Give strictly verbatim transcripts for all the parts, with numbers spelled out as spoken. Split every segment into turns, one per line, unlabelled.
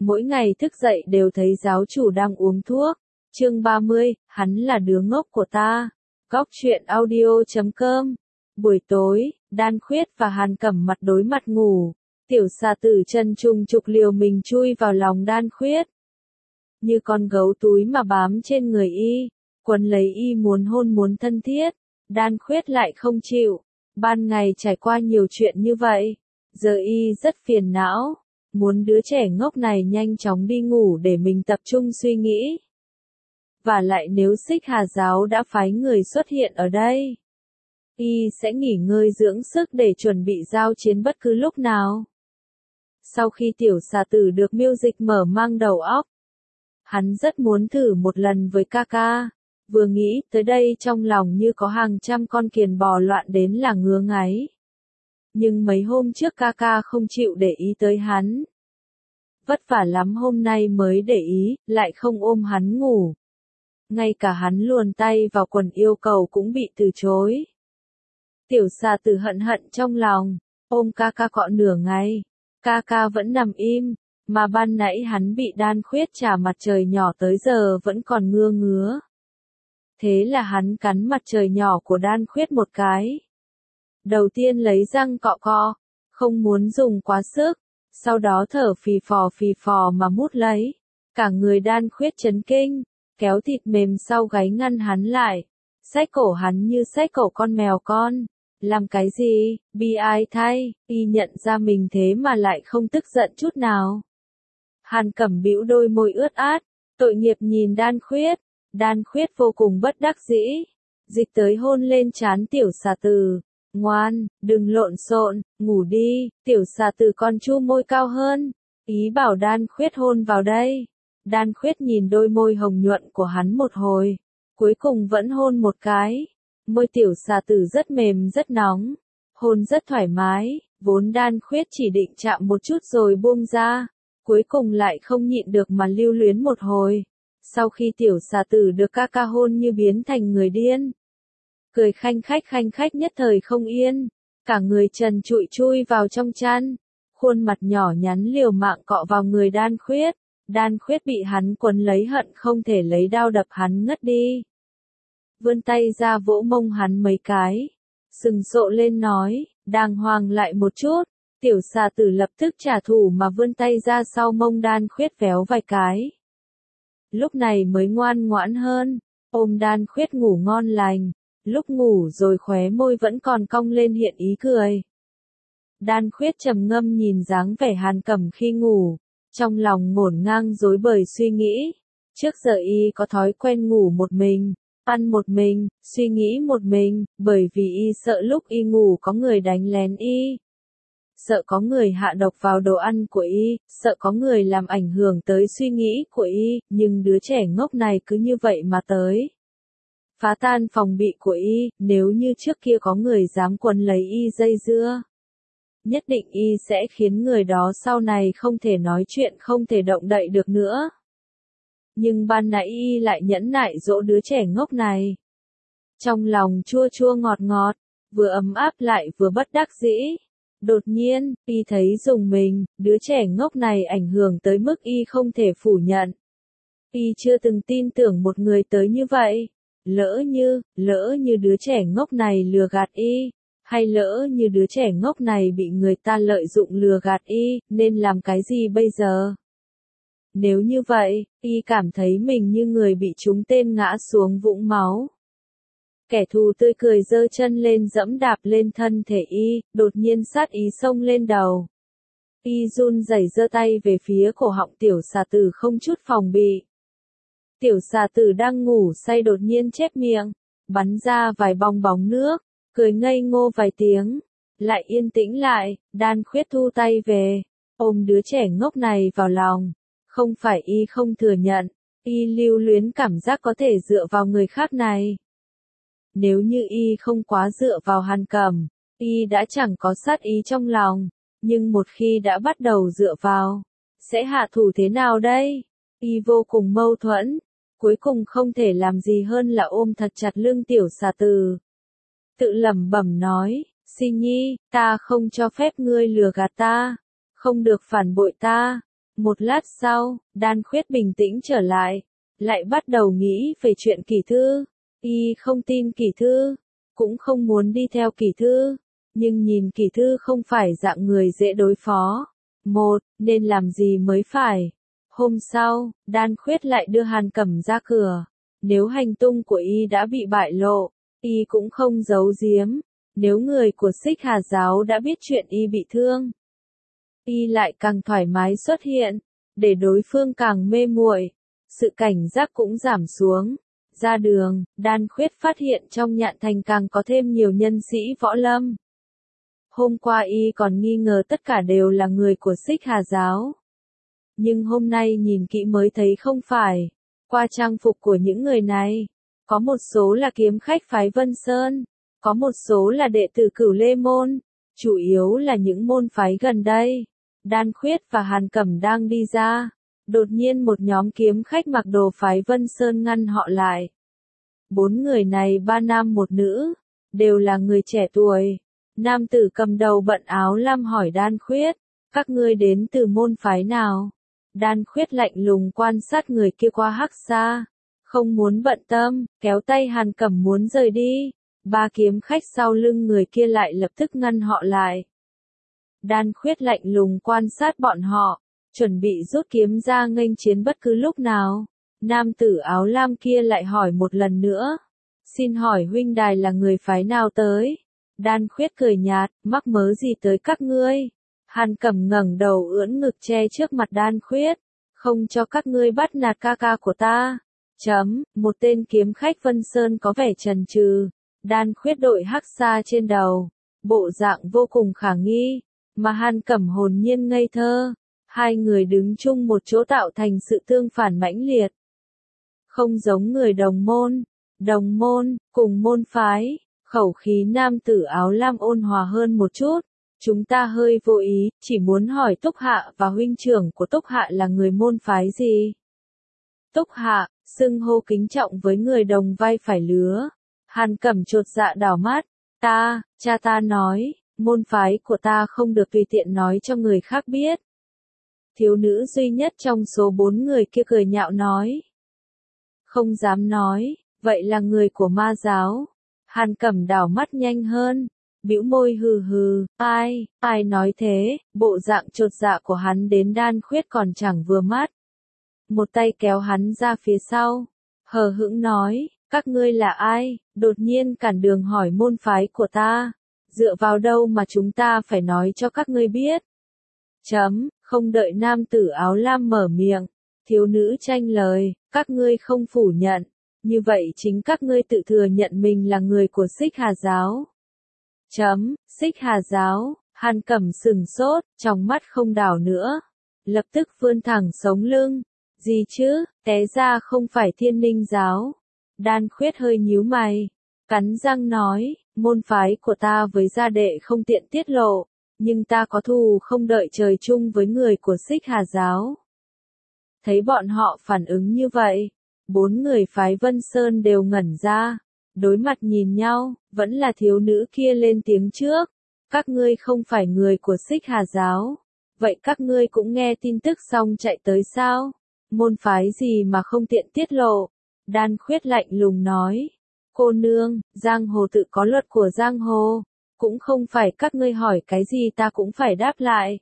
Mỗi ngày thức dậy đều thấy giáo chủ đang uống thuốc. Chương ba mươi, hắn là đứa ngốc của ta. Góc truyện audio chấm com. Buổi tối, Đan Khuyết và Hàn Cẩm mặt đối mặt ngủ. Tiểu xà tử chân trùng trục liều mình chui vào lòng Đan Khuyết. Như con gấu túi mà bám trên người y, quấn lấy y muốn hôn muốn thân thiết. Đan Khuyết lại không chịu. Ban ngày trải qua nhiều chuyện như vậy, giờ y rất phiền não, muốn đứa trẻ ngốc này nhanh chóng đi ngủ để mình tập trung suy nghĩ. Và lại nếu Xích Hà giáo đã phái người xuất hiện ở đây, y sẽ nghỉ ngơi dưỡng sức để chuẩn bị giao chiến bất cứ lúc nào. Sau khi tiểu xà tử được miêu dịch mở mang đầu óc, hắn rất muốn thử một lần với ca ca. Vừa nghĩ tới đây trong lòng như có hàng trăm con kiền bò loạn đến là ngứa ngáy. Nhưng mấy hôm trước ca ca không chịu để ý tới hắn. Vất vả lắm hôm nay mới để ý, lại không ôm hắn ngủ. Ngay cả hắn luồn tay vào quần yêu cầu cũng bị từ chối. Tiểu xà tử hận hận trong lòng, ôm ca ca cọ nửa ngày. Ca ca vẫn nằm im, mà ban nãy hắn bị Đan Khuyết chà mặt trời nhỏ tới giờ vẫn còn ngứa ngứa. Thế là hắn cắn mặt trời nhỏ của Đan Khuyết một cái. Đầu tiên lấy răng cọ cọ, không muốn dùng quá sức, sau đó thở phì phò phì phò mà mút lấy. Cả người Đan Khuyết chấn kinh, kéo thịt mềm sau gáy ngăn hắn lại, xách cổ hắn như xách cổ con mèo con. Làm cái gì, bi ai thay, y nhận ra mình thế mà lại không tức giận chút nào. Hàn Cẩm bĩu đôi môi ướt át, tội nghiệp nhìn Đan Khuyết. Đan Khuyết vô cùng bất đắc dĩ, dịch tới hôn lên trán tiểu xà tử. Ngoan, đừng lộn xộn, ngủ đi. Tiểu xà tử còn chu môi cao hơn, ý bảo Đan Khuyết hôn vào đây. Đan Khuyết nhìn đôi môi hồng nhuận của hắn một hồi, cuối cùng vẫn hôn một cái. Môi tiểu xà tử rất mềm rất nóng, hôn rất thoải mái, vốn Đan Khuyết chỉ định chạm một chút rồi buông ra, cuối cùng lại không nhịn được mà lưu luyến một hồi. Sau khi tiểu xà tử được ca ca hôn như biến thành người điên, cười khanh khách khanh khách nhất thời không yên, cả người trần trụi chui vào trong chăn, khuôn mặt nhỏ nhắn liều mạng cọ vào người Đan Khuyết. Đan Khuyết bị hắn quấn lấy hận không thể lấy đao đập hắn ngất đi. Vươn tay ra vỗ mông hắn mấy cái, sừng sộ lên nói, đàng hoàng lại một chút. Tiểu xà tử lập tức trả thù mà vươn tay ra sau mông Đan Khuyết véo vài cái. Lúc này mới ngoan ngoãn hơn, ôm Đan Khuyết ngủ ngon lành, lúc ngủ rồi khóe môi vẫn còn cong lên hiện ý cười. Đan Khuyết trầm ngâm nhìn dáng vẻ Hàn Cẩm khi ngủ, trong lòng ngổn ngang rối bời suy nghĩ. Trước giờ y có thói quen ngủ một mình, ăn một mình, suy nghĩ một mình, bởi vì y sợ lúc y ngủ có người đánh lén y. Sợ có người hạ độc vào đồ ăn của y, sợ có người làm ảnh hưởng tới suy nghĩ của y, nhưng đứa trẻ ngốc này cứ như vậy mà tới. Phá tan phòng bị của y, nếu như trước kia có người dám quấn lấy y dây dưa, nhất định y sẽ khiến người đó sau này không thể nói chuyện không thể động đậy được nữa. Nhưng ban nãy y lại nhẫn nại dỗ đứa trẻ ngốc này. Trong lòng chua chua ngọt ngọt, vừa ấm áp lại vừa bất đắc dĩ. Đột nhiên, y thấy rùng mình, đứa trẻ ngốc này ảnh hưởng tới mức y không thể phủ nhận. Y chưa từng tin tưởng một người tới như vậy. Lỡ như, lỡ như đứa trẻ ngốc này lừa gạt y, hay lỡ như đứa trẻ ngốc này bị người ta lợi dụng lừa gạt y, nên làm cái gì bây giờ? Nếu như vậy, y cảm thấy mình như người bị trúng tên ngã xuống vũng máu. Kẻ thù tươi cười giơ chân lên dẫm đạp lên thân thể y, đột nhiên sát ý xông lên đầu. Y run rẩy giơ tay về phía cổ họng tiểu xà tử không chút phòng bị. Tiểu xà tử đang ngủ say đột nhiên chép miệng, bắn ra vài bong bóng nước, cười ngây ngô vài tiếng, lại yên tĩnh lại. Đan Khuyết thu tay về, ôm đứa trẻ ngốc này vào lòng. Không phải y không thừa nhận, y lưu luyến cảm giác có thể dựa vào người khác này. Nếu như y không quá dựa vào Hàn Cẩm, y đã chẳng có sát ý trong lòng, nhưng một khi đã bắt đầu dựa vào, sẽ hạ thủ thế nào đây? Y vô cùng mâu thuẫn, cuối cùng không thể làm gì hơn là ôm thật chặt lưng tiểu xà tử. Tự lẩm bẩm nói, Si Nhi, ta không cho phép ngươi lừa gạt ta, không được phản bội ta. Một lát sau, Đan Khuyết bình tĩnh trở lại, lại bắt đầu nghĩ về chuyện Kỳ Thư. Y không tin Kỳ Thư, cũng không muốn đi theo Kỳ Thư, nhưng nhìn Kỳ Thư không phải dạng người dễ đối phó. Một, nên làm gì mới phải. Hôm sau, Đan Khuyết lại đưa Hàn Cẩm ra cửa. Nếu hành tung của Y đã bị bại lộ, Y cũng không giấu giếm. Nếu người của Xích Hà giáo đã biết chuyện Y bị thương, Y lại càng thoải mái xuất hiện, để đối phương càng mê muội, sự cảnh giác cũng giảm xuống. Ra đường, Đan Khuyết phát hiện trong Nhạn Thành càng có thêm nhiều nhân sĩ võ lâm. Hôm qua Y còn nghi ngờ tất cả đều là người của Xích Hà giáo. Nhưng hôm nay nhìn kỹ mới thấy không phải. Qua trang phục của những người này, có một số là kiếm khách phái Vân Sơn, có một số là đệ tử Cửu Lê Môn, chủ yếu là những môn phái gần đây. Đan Khuyết và Hàn Cẩm đang đi ra, đột nhiên một nhóm kiếm khách mặc đồ phái Vân Sơn ngăn họ lại. Bốn người này ba nam một nữ, đều là người trẻ tuổi. Nam tử cầm đầu bận áo lam hỏi Đan Khuyết, các ngươi đến từ môn phái nào? Đan Khuyết lạnh lùng quan sát người kia qua hắc xa, không muốn bận tâm, kéo tay Hàn Cẩm muốn rời đi. Ba kiếm khách sau lưng người kia lại lập tức ngăn họ lại. Đan Khuyết lạnh lùng quan sát bọn họ, chuẩn bị rút kiếm ra nghênh chiến bất cứ lúc nào. Nam tử áo lam kia lại hỏi một lần nữa. Xin hỏi huynh đài là người phái nào tới? Đan Khuyết cười nhạt, mắc mớ gì tới các ngươi? Hàn Cẩm ngẩng đầu ưỡn ngực che trước mặt Đan Khuyết. Không cho các ngươi bắt nạt ca ca của ta. Chấm, một tên kiếm khách Vân Sơn có vẻ chần chừ. Đan Khuyết đội hắc xa trên đầu, bộ dạng vô cùng khả nghi, mà Hàn Cẩm hồn nhiên ngây thơ. Hai người đứng chung một chỗ tạo thành sự tương phản mãnh liệt. Không giống người đồng môn, đồng môn, cùng môn phái, khẩu khí nam tử áo lam ôn hòa hơn một chút. Chúng ta hơi vô ý, chỉ muốn hỏi Túc Hạ và huynh trưởng của Túc Hạ là người môn phái gì? Túc Hạ, xưng hô kính trọng với người đồng vai phải lứa. Hàn Cẩm chột dạ đảo mắt, ta, cha ta nói, môn phái của ta không được tùy tiện nói cho người khác biết. Thiếu nữ duy nhất trong số bốn người kia cười nhạo nói. Không dám nói, vậy là người của ma giáo. Hàn Cẩm đảo mắt nhanh hơn, bĩu môi hừ hừ, ai, ai nói thế, bộ dạng chột dạ của hắn đến Đan Khuyết còn chẳng vừa mắt. Một tay kéo hắn ra phía sau, hờ hững nói, các ngươi là ai, đột nhiên cản đường hỏi môn phái của ta, dựa vào đâu mà chúng ta phải nói cho các ngươi biết. Chấm, không đợi nam tử áo lam mở miệng, thiếu nữ tranh lời, các ngươi không phủ nhận, như vậy chính các ngươi tự thừa nhận mình là người của Xích Hà giáo. Chấm, Xích Hà giáo, Hàn Cẩm sừng sốt, trong mắt không đảo nữa, lập tức vươn thẳng sống lưng, gì chứ, té ra không phải Thiên Ninh giáo. Đan Khuyết hơi nhíu mày, cắn răng nói, môn phái của ta với gia đệ không tiện tiết lộ, nhưng ta có thù không đợi trời chung với người của Xích Hà giáo. Thấy bọn họ phản ứng như vậy, bốn người phái Vân Sơn đều ngẩn ra, đối mặt nhìn nhau, vẫn là thiếu nữ kia lên tiếng trước, các ngươi không phải người của Xích Hà giáo, vậy các ngươi cũng nghe tin tức xong chạy tới sao? Môn phái gì mà không tiện tiết lộ? Đan Khuyết lạnh lùng nói, cô nương, giang hồ tự có luật của giang hồ, cũng không phải các ngươi hỏi cái gì ta cũng phải đáp lại.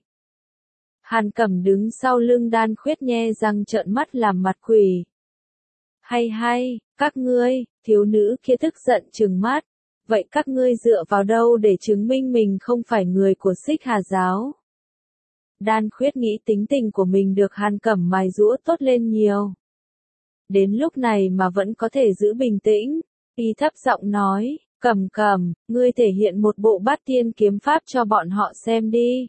Hàn Cẩm đứng sau lưng Đan Khuyết nhe răng trợn mắt làm mặt quỷ. Hay hay, các ngươi, thiếu nữ kia tức giận trừng mắt, vậy các ngươi dựa vào đâu để chứng minh mình không phải người của Xích Hà giáo? Đan Khuyết nghĩ tính tình của mình được Hàn Cẩm mài giũa tốt lên nhiều. Đến lúc này mà vẫn có thể giữ bình tĩnh, y thấp giọng nói, Cẩm Cẩm, ngươi thể hiện một bộ bát tiên kiếm pháp cho bọn họ xem đi.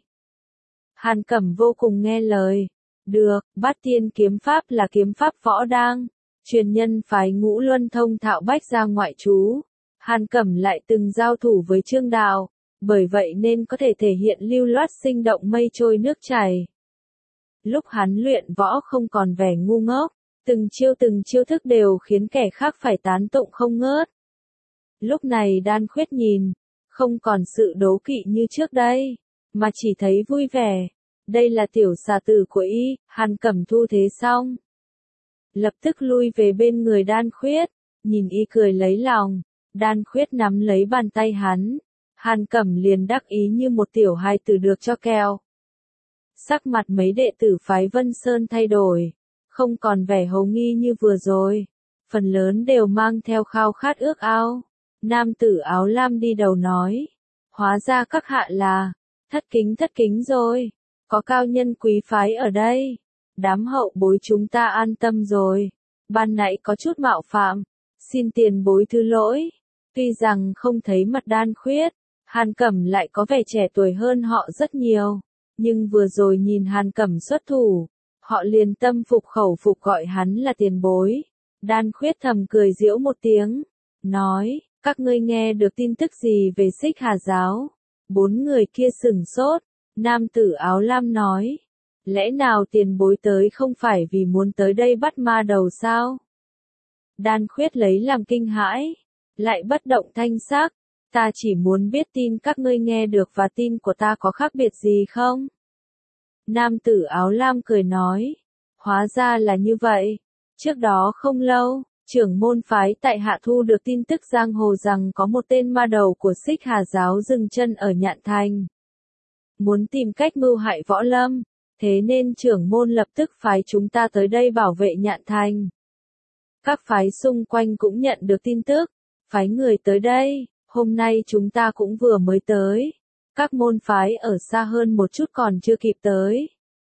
Hàn Cẩm vô cùng nghe lời. Được, bát tiên kiếm pháp là kiếm pháp võ đang, truyền nhân phái Ngũ Luân thông thạo bách gia ngoại trú. Hàn Cẩm lại từng giao thủ với Trương Đạo, bởi vậy nên có thể thể hiện lưu loát sinh động mây trôi nước chảy. Lúc hắn luyện võ không còn vẻ ngu ngốc, từng chiêu từng chiêu thức đều khiến kẻ khác phải tán tụng không ngớt. Lúc này Đan Khuyết nhìn, không còn sự đố kỵ như trước đây, mà chỉ thấy vui vẻ. đây là tiểu xà tử của y, Hàn Cẩm thu thế xong. Lập tức lui về bên người Đan Khuyết, nhìn y cười lấy lòng, Đan Khuyết nắm lấy bàn tay hắn, Hàn Cẩm liền đắc ý như một tiểu hài tử được cho keo. Sắc mặt mấy đệ tử phái Vân Sơn thay đổi, không còn vẻ hầu nghi như vừa rồi, phần lớn đều mang theo khao khát ước ao. Nam tử áo lam đi đầu nói, hóa ra các hạ là, thất kính thất kính rồi, có cao nhân quý phái ở đây, đám hậu bối chúng ta an tâm rồi, ban nãy có chút mạo phạm, xin tiền bối thứ lỗi. Tuy rằng không thấy mặt Đan Khuyết, Hàn Cẩm lại có vẻ trẻ tuổi hơn họ rất nhiều, nhưng vừa rồi nhìn Hàn Cẩm xuất thủ, họ liền tâm phục khẩu phục gọi hắn là tiền bối. Đan Khuyết thầm cười giễu một tiếng, nói, các ngươi nghe được tin tức gì về Xích Hà giáo? Bốn người kia sửng sốt, nam tử áo lam nói, lẽ nào tiền bối tới không phải vì muốn tới đây bắt ma đầu sao? Đan Khuyết lấy làm kinh hãi, lại bất động thanh sắc, ta chỉ muốn biết tin các ngươi nghe được và tin của ta có khác biệt gì không? Nam tử áo lam cười nói, hóa ra là như vậy, trước đó không lâu, trưởng môn phái tại hạ thu được tin tức giang hồ rằng có một tên ma đầu của Xích Hà giáo dừng chân ở Nhạn Thành. Muốn tìm cách mưu hại võ lâm, thế nên trưởng môn lập tức phái chúng ta tới đây bảo vệ Nhạn Thành. Các phái xung quanh cũng nhận được tin tức, phái người tới đây, hôm nay chúng ta cũng vừa mới tới. Các môn phái ở xa hơn một chút còn chưa kịp tới.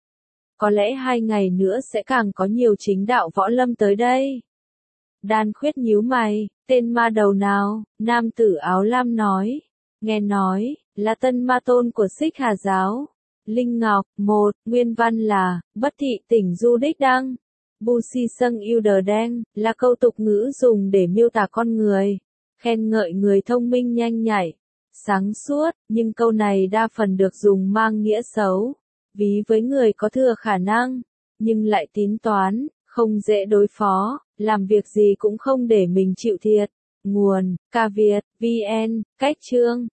Có lẽ hai ngày nữa sẽ càng có nhiều chính đạo võ lâm tới đây. Đan Khuyết nhíu mày, tên ma đầu nào? Nam tử áo lam nói, nghe nói, là tân ma tôn của Xích Hà giáo. Linh Ngọc, một, nguyên văn là, bất thị tỉnh du đích đăng. Bu si sâng yêu đờ đen, là câu tục ngữ dùng để miêu tả con người, khen ngợi người thông minh nhanh nhạy, sáng suốt, nhưng câu này đa phần được dùng mang nghĩa xấu, ví với người có thừa khả năng, nhưng lại tín toán, không dễ đối phó, làm việc gì cũng không để mình chịu thiệt. Nguồn, Ca Việt, vê en, cách chương.